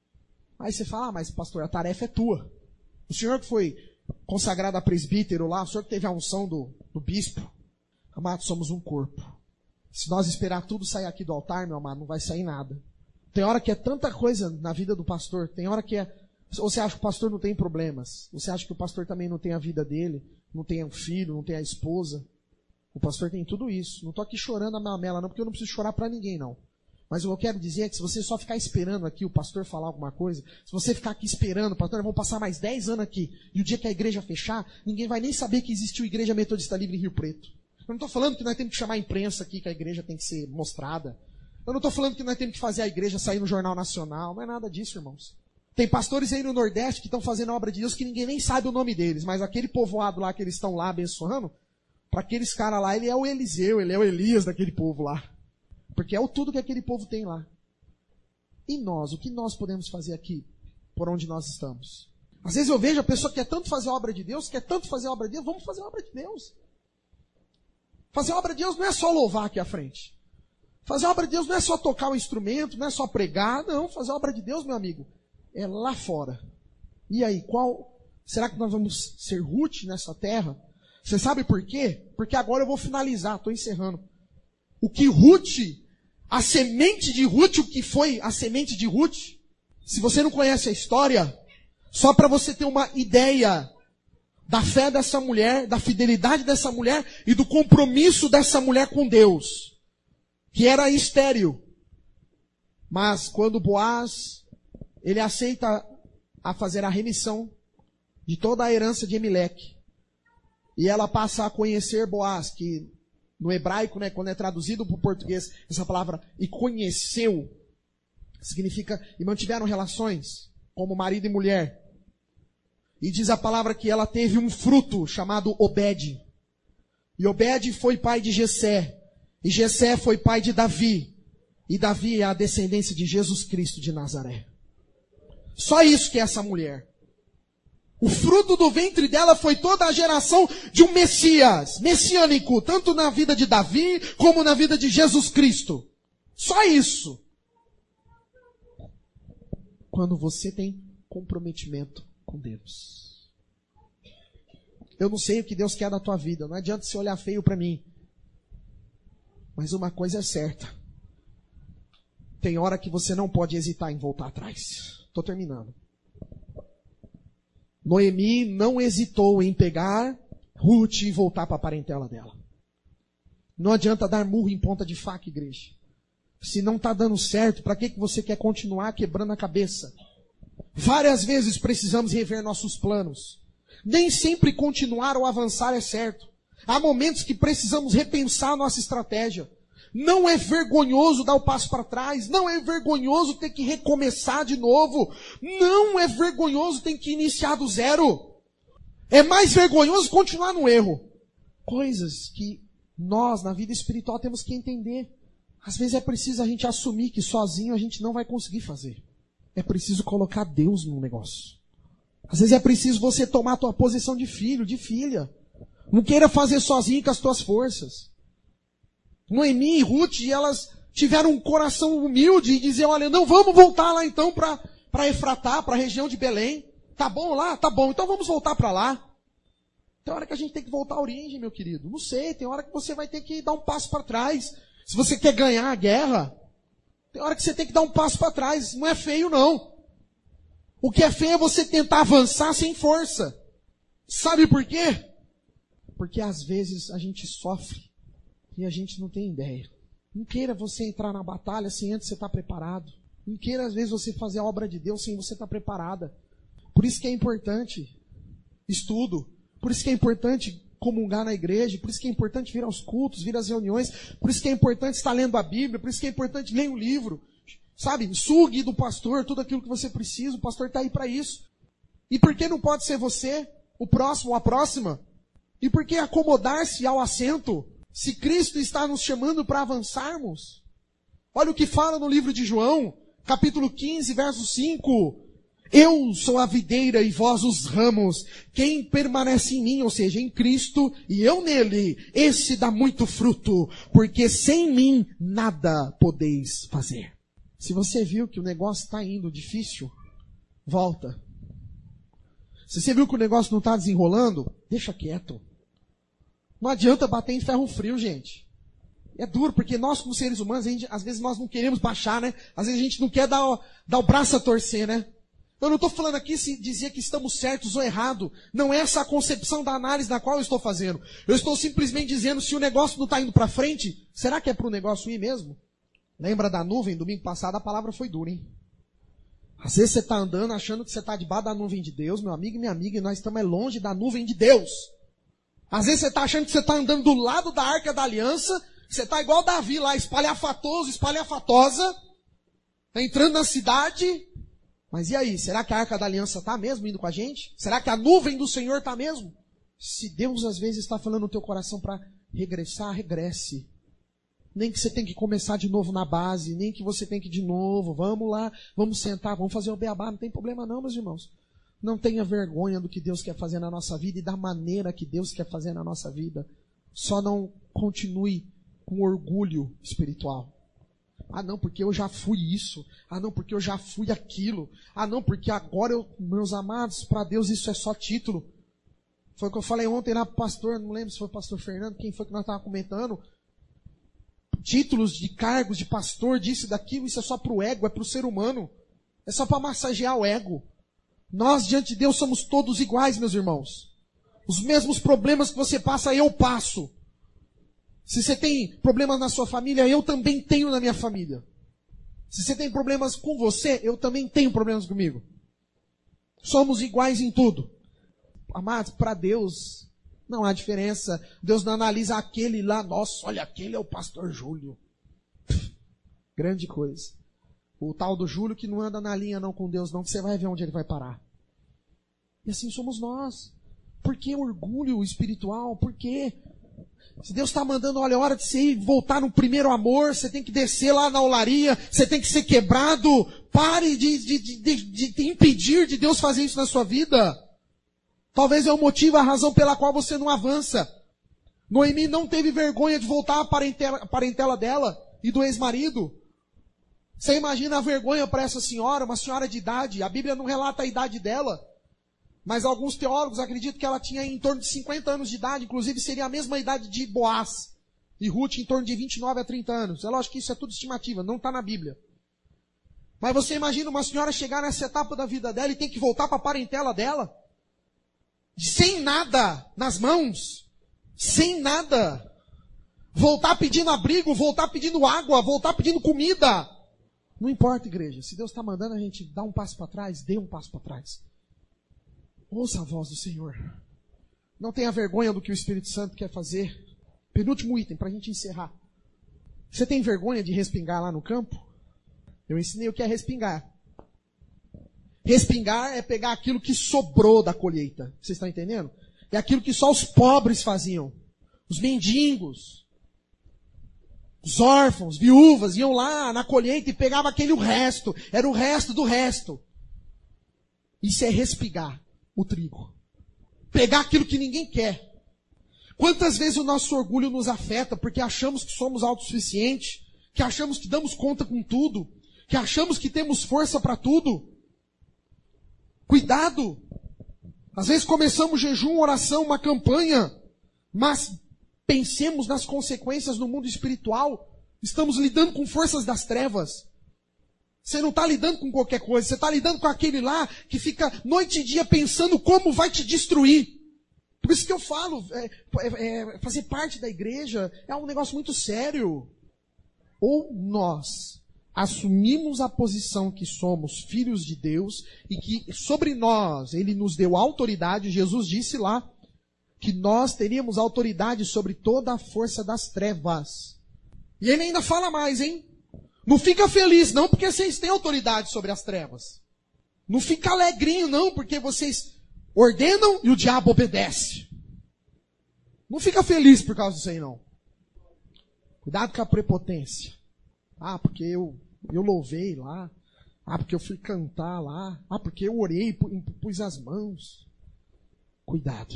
A: Aí você fala, mas pastor, a tarefa é tua. O senhor que foi consagrado a presbítero lá, o senhor que teve a unção do bispo. Amado, somos um corpo. Se nós esperar tudo sair aqui do altar, meu amado, não vai sair nada. Tem hora que é tanta coisa na vida do pastor, tem hora que é... Ou você acha que o pastor não tem problemas? Você acha que o pastor também não tem a vida dele? Não tem um filho, não tem a esposa? O pastor tem tudo isso. Não estou aqui chorando a mamela não, porque eu não preciso chorar para ninguém não. Mas o que eu quero dizer é que se você só ficar esperando aqui o pastor falar alguma coisa, se você ficar aqui esperando, pastor, nós vamos passar mais 10 anos aqui, e o dia que a igreja fechar, ninguém vai nem saber que existiu Igreja Metodista Livre em Rio Preto. Eu não estou falando que nós temos que chamar a imprensa aqui, que a igreja tem que ser mostrada. Eu não estou falando que nós temos que fazer a igreja sair no Jornal Nacional. Não é nada disso, irmãos. Tem pastores aí no Nordeste que estão fazendo a obra de Deus que ninguém nem sabe o nome deles, mas aquele povoado lá que eles estão lá abençoando, para aqueles caras lá, ele é o Eliseu, ele é o Elias daquele povo lá. Porque é tudo que aquele povo tem lá. E nós, o que nós podemos fazer aqui, por onde nós estamos? Às vezes eu vejo a pessoa que quer tanto fazer a obra de Deus, vamos fazer a obra de Deus. Fazer a obra de Deus não é só louvar aqui à frente. Fazer a obra de Deus não é só tocar o instrumento, não é só pregar, não. Fazer a obra de Deus, meu amigo, é lá fora. E aí, será que nós vamos ser Ruth nessa terra? Você sabe por quê? Porque agora eu vou finalizar, estou encerrando. O que Ruth, a semente de Ruth, o que foi a semente de Ruth? Se você não conhece a história, só para você ter uma ideia da fé dessa mulher, da fidelidade dessa mulher e do compromisso dessa mulher com Deus, que era estéril. Mas quando Boaz, ele aceita a fazer a remissão de toda a herança de Elimelec, e ela passa a conhecer Boaz, que no hebraico, né, quando é traduzido para o português, essa palavra, e conheceu, significa, e mantiveram relações, como marido e mulher. E diz a palavra que ela teve um fruto chamado Obed. E Obed foi pai de Jessé. E Jessé foi pai de Davi. E Davi é a descendência de Jesus Cristo de Nazaré. Só isso que é essa mulher. O fruto do ventre dela foi toda a geração de um Messias, messiânico, tanto na vida de Davi, como na vida de Jesus Cristo. Só isso. Quando você tem comprometimento com Deus. Eu não sei o que Deus quer da tua vida, não adianta você olhar feio para mim. Mas uma coisa é certa. Tem hora que você não pode hesitar em voltar atrás. Estou terminando. Noemi não hesitou em pegar Ruth e voltar para a parentela dela. Não adianta dar murro em ponta de faca, igreja. Se não está dando certo, para que você quer continuar quebrando a cabeça? Várias vezes precisamos rever nossos planos. Nem sempre continuar ou avançar é certo. Há momentos que precisamos repensar nossa estratégia. Não é vergonhoso dar o passo para trás. Não é vergonhoso ter que recomeçar de novo. Não é vergonhoso ter que iniciar do zero. É mais vergonhoso continuar no erro. Coisas que nós, na vida espiritual, temos que entender. Às vezes é preciso a gente assumir que sozinho a gente não vai conseguir fazer. É preciso colocar Deus no negócio. Às vezes é preciso você tomar a tua posição de filho, de filha. Não queira fazer sozinho com as tuas forças. Noemi e Ruth, elas tiveram um coração humilde e diziam, olha, não, vamos voltar lá então para Efratá, para a região de Belém. Tá bom lá? Tá bom, então vamos voltar para lá. Tem hora que a gente tem que voltar à origem, meu querido. Não sei, tem hora que você vai ter que dar um passo para trás. Se você quer ganhar a guerra, tem hora que você tem que dar um passo para trás. Não é feio, não. O que é feio é você tentar avançar sem força. Sabe por quê? Porque às vezes a gente sofre e a gente não tem ideia. Não queira você entrar na batalha sem antes você estar preparado. Não queira às vezes você fazer a obra de Deus sem você estar preparada. Por isso que é importante estudo. Por isso que é importante comungar na igreja. Por isso que é importante vir aos cultos, vir às reuniões. Por isso que é importante estar lendo a Bíblia. Por isso que é importante ler um livro. Sabe, sugue do pastor tudo aquilo que você precisa. O pastor está aí para isso. E por que não pode ser você, o próximo ou a próxima? E por que acomodar-se ao assento, se Cristo está nos chamando para avançarmos? Olha o que fala no livro de João, capítulo 15, verso 5. Eu sou a videira e vós os ramos. Quem permanece em mim, ou seja, em Cristo, e eu nele, esse dá muito fruto, porque sem mim nada podeis fazer. Se você viu que o negócio está indo difícil, volta. Se você viu que o negócio não está desenrolando, deixa quieto. Não adianta bater em ferro frio, gente. É duro, porque nós, como seres humanos, às vezes nós não queremos baixar, né? Às vezes a gente não quer dar o braço a torcer, né? Eu não estou falando aqui se dizer que estamos certos ou errados. Não é essa a concepção da análise da qual eu estou fazendo. Eu estou simplesmente dizendo, se o negócio não está indo para frente, será que é para o negócio ir mesmo? Lembra da nuvem? Domingo passado a palavra foi dura, hein? Às vezes você está andando achando que você está debaixo da nuvem de Deus, meu amigo e minha amiga, e nós estamos longe da nuvem de Deus. Às vezes você está achando que você está andando do lado da Arca da Aliança, você está igual Davi lá, espalhafatoso, espalhafatosa, tá entrando na cidade. Mas e aí, será que a Arca da Aliança está mesmo indo com a gente? Será que a nuvem do Senhor está mesmo? Se Deus às vezes está falando no teu coração para regressar, regresse. Nem que você tenha que começar de novo na base, nem que você tenha que ir de novo, vamos lá, vamos sentar, vamos fazer o beabá, não tem problema não, meus irmãos. Não tenha vergonha do que Deus quer fazer na nossa vida e da maneira que Deus quer fazer na nossa vida. Só não continue com orgulho espiritual. Ah não, porque eu já fui isso. Ah não, porque eu já fui aquilo. Ah não, porque agora meus amados, para Deus isso é só título. Foi o que eu falei ontem lá pro pastor, não lembro se foi o pastor Fernando, quem foi que nós estávamos comentando. Títulos de cargos de pastor, disso e daquilo, isso é só para o ego, é para o ser humano. É só para massagear o ego. Nós diante de Deus somos todos iguais, meus irmãos. Os mesmos problemas que você passa, eu passo. Se você tem problemas na sua família, eu também tenho na minha família. Se você tem problemas com você, eu também tenho problemas comigo. Somos iguais em tudo. Amados, para Deus não há diferença. Deus não analisa aquele lá, nossa, olha, aquele é o pastor Júlio. Grande coisa. O tal do Júlio que não anda na linha não com Deus não, que você vai ver onde ele vai parar. E assim somos nós. Por que orgulho espiritual? Por quê? Se Deus está mandando, olha, é hora de você ir voltar no primeiro amor, você tem que descer lá na olaria, você tem que ser quebrado. Pare de impedir de Deus fazer isso na sua vida. Talvez é o motivo, a razão pela qual você não avança. Noemi não teve vergonha de voltar à parentela dela e do ex-marido. Você imagina a vergonha para essa senhora, uma senhora de idade. A Bíblia não relata a idade dela. Mas alguns teólogos acreditam que ela tinha em torno de 50 anos de idade. Inclusive seria a mesma idade de Boaz. E Ruth em torno de 29 a 30 anos. É lógico que isso é tudo estimativa, não está na Bíblia. Mas você imagina uma senhora chegar nessa etapa da vida dela e ter que voltar para a parentela dela? Sem nada nas mãos. Sem nada. Voltar pedindo abrigo, voltar pedindo água, voltar pedindo comida. Não importa, igreja. Se Deus está mandando a gente dar um passo para trás, dê um passo para trás. Ouça a voz do Senhor. Não tenha vergonha do que o Espírito Santo quer fazer. Penúltimo item, para a gente encerrar. Você tem vergonha de respingar lá no campo? Eu ensinei o que é respingar. Respingar é pegar aquilo que sobrou da colheita. Vocês estão entendendo? É aquilo que só os pobres faziam. Os mendigos, os órfãos, viúvas, iam lá na colheita e pegavam aquele resto. Era o resto do resto. Isso é respingar o trigo. Pegar aquilo que ninguém quer. Quantas vezes o nosso orgulho nos afeta porque achamos que somos autossuficientes, que achamos que damos conta com tudo, que achamos que temos força para tudo. Cuidado! Às vezes começamos jejum, oração, uma campanha, mas pensemos nas consequências no mundo espiritual. Estamos lidando com forças das trevas. Você não está lidando com qualquer coisa, você está lidando com aquele lá que fica noite e dia pensando como vai te destruir. Por isso que eu falo, fazer parte da igreja é um negócio muito sério. Ou nós assumimos a posição que somos filhos de Deus e que sobre nós Ele nos deu autoridade. Jesus disse lá que nós teríamos autoridade sobre toda a força das trevas. E Ele ainda fala mais, hein? Não fica feliz não porque vocês têm autoridade sobre as trevas. Não fica alegrinho não porque vocês ordenam e o diabo obedece. Não fica feliz por causa disso aí não. Cuidado com a prepotência. Ah, porque eu louvei lá. Ah, porque eu fui cantar lá. Ah, porque eu orei e pus as mãos. Cuidado.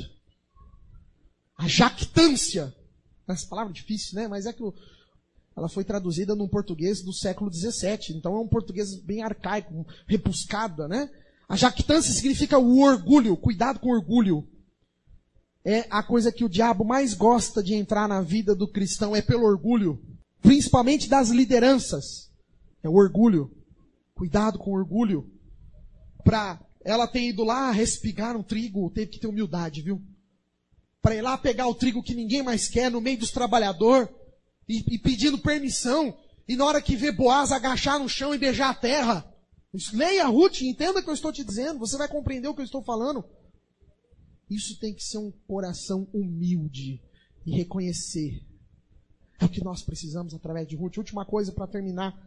A: A jactância. Essa palavra é difícil, né? Mas é que ela foi traduzida num português do século XVII. Então é um português bem arcaico, rebuscada, né? A jactância significa o orgulho, cuidado com o orgulho. É a coisa que o diabo mais gosta de entrar na vida do cristão, é pelo orgulho. Principalmente das lideranças. É o orgulho. Cuidado com o orgulho. Para ela ter ido lá respigar um trigo, teve que ter humildade, viu? Para ir lá pegar o trigo que ninguém mais quer no meio dos trabalhadores e pedindo permissão. E na hora que vê Boaz agachar no chão e beijar a terra. Leia, Ruth, entenda o que eu estou te dizendo. Você vai compreender o que eu estou falando. Isso tem que ser um coração humilde e reconhecer. É o que nós precisamos através de Ruth. Última coisa para terminar.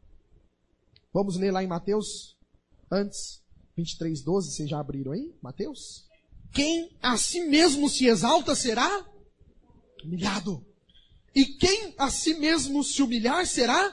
A: Vamos ler lá em Mateus. Antes, 23:12, vocês já abriram aí? Mateus? Quem a si mesmo se exalta será humilhado. E quem a si mesmo se humilhar será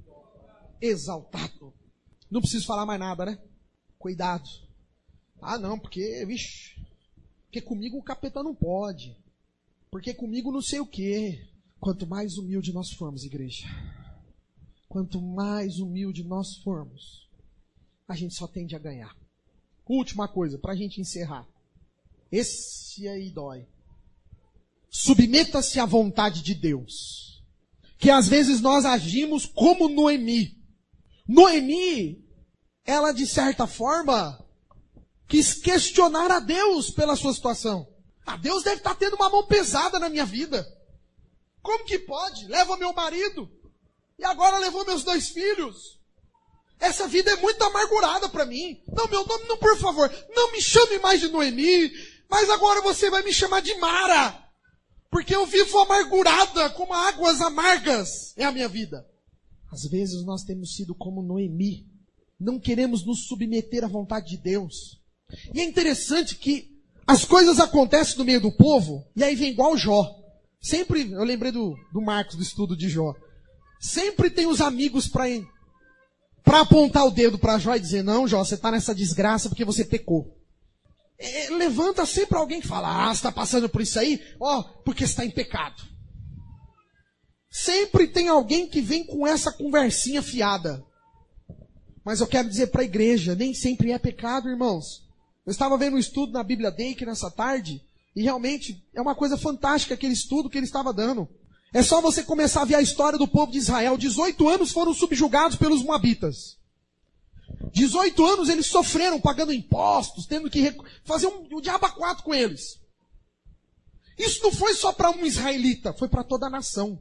A: exaltado. Não preciso falar mais nada, né? Cuidado. Ah, não, porque, vixe, porque comigo o capeta não pode. Porque comigo não sei o quê. Quanto mais humilde nós formos, igreja, quanto mais humilde nós formos, a gente só tende a ganhar. Última coisa, para a gente encerrar. Esse aí dói. Submeta-se à vontade de Deus. Que às vezes nós agimos como Noemi. Noemi, ela de certa forma, quis questionar a Deus pela sua situação. Ah, Deus deve estar tendo uma mão pesada na minha vida. Como que pode? Leva meu marido. E agora levou meus 2 filhos. Essa vida é muito amargurada para mim. Não, meu nome, não, por favor. Não me chame mais de Noemi. Mas agora você vai me chamar de Mara. Porque eu vivo amargurada, como águas amargas. É a minha vida. Às vezes nós temos sido como Noemi. Não queremos nos submeter à vontade de Deus. E é interessante que as coisas acontecem no meio do povo. E aí vem igual Jó. Sempre, eu lembrei do Marcos, do estudo de Jó. Sempre tem os amigos para apontar o dedo para Jó e dizer, não, Jó, você está nessa desgraça porque você pecou. Levanta sempre alguém que fala, você está passando por isso aí? Porque você está em pecado. Sempre tem alguém que vem com essa conversinha fiada. Mas eu quero dizer para a igreja, nem sempre é pecado, irmãos. Eu estava vendo um estudo na Bíblia Day aqui nessa tarde, e realmente é uma coisa fantástica aquele estudo que ele estava dando. É só você começar a ver a história do povo de Israel. 18 anos foram subjugados pelos moabitas. 18 anos eles sofreram, pagando impostos, tendo que fazer um diabo a quatro com eles. Isso não foi só para um israelita, foi para toda a nação.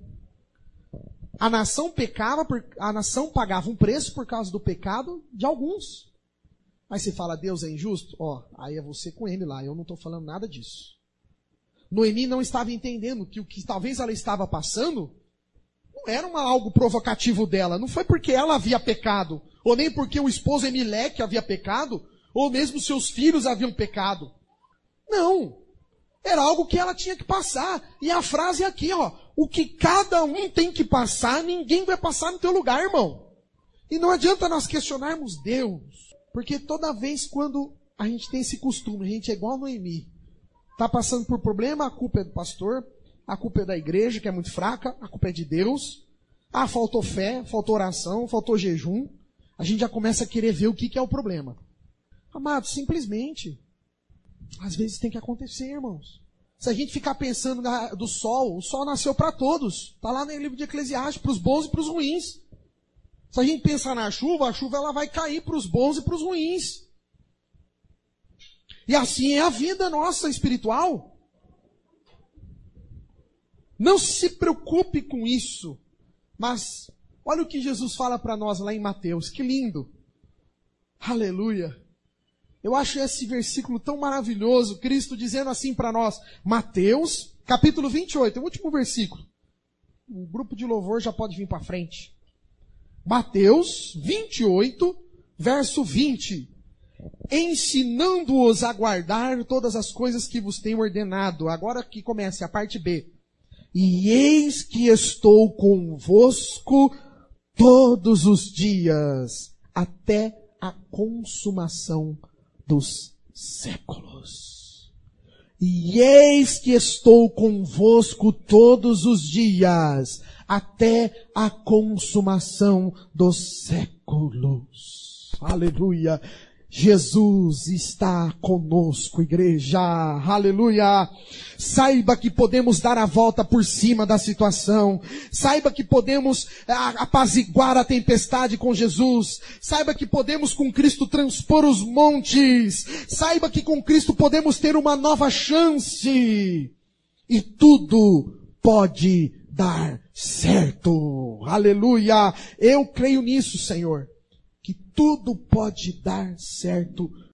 A: A nação pecava, a nação pagava um preço por causa do pecado de alguns. Aí você fala, Deus é injusto? Aí é você com ele lá, eu não estou falando nada disso. Noemi não estava entendendo que o que talvez ela estava passando não era algo provocativo dela. Não foi porque ela havia pecado, ou nem porque o esposo Elimelec havia pecado, ou mesmo seus filhos haviam pecado. Não. Era algo que ela tinha que passar. E a frase é aqui, o que cada um tem que passar, ninguém vai passar no teu lugar, irmão. E não adianta nós questionarmos Deus. Porque toda vez quando a gente tem esse costume, a gente é igual a Noemi. Está passando por problema, a culpa é do pastor, a culpa é da igreja, que é muito fraca, a culpa é de Deus. Faltou fé, faltou oração, faltou jejum. A gente já começa a querer ver o que é o problema. Amado, simplesmente, às vezes tem que acontecer, irmãos. Se a gente ficar pensando do sol, o sol nasceu para todos. Está lá no livro de Eclesiastes, para os bons e para os ruins. Se a gente pensar na chuva, a chuva ela vai cair para os bons e para os ruins. E assim é a vida nossa espiritual. Não se preocupe com isso. Mas olha o que Jesus fala para nós lá em Mateus. Que lindo. Aleluia. Eu acho esse versículo tão maravilhoso. Cristo dizendo assim para nós. Mateus, capítulo 28. É o último versículo. O grupo de louvor já pode vir para frente. Mateus 28, verso 20. Ensinando-os a guardar todas as coisas que vos tenho ordenado. Agora que começa a parte B. E eis que estou convosco todos os dias, até a consumação dos séculos. E eis que estou convosco todos os dias, até a consumação dos séculos. Aleluia. Jesus está conosco, igreja. Aleluia. Saiba que podemos dar a volta por cima da situação. Saiba que podemos apaziguar a tempestade com Jesus. Saiba que podemos com Cristo transpor os montes. Saiba que com Cristo podemos ter uma nova chance. E tudo pode dar certo. Aleluia. Eu creio nisso, Senhor. Que tudo pode dar certo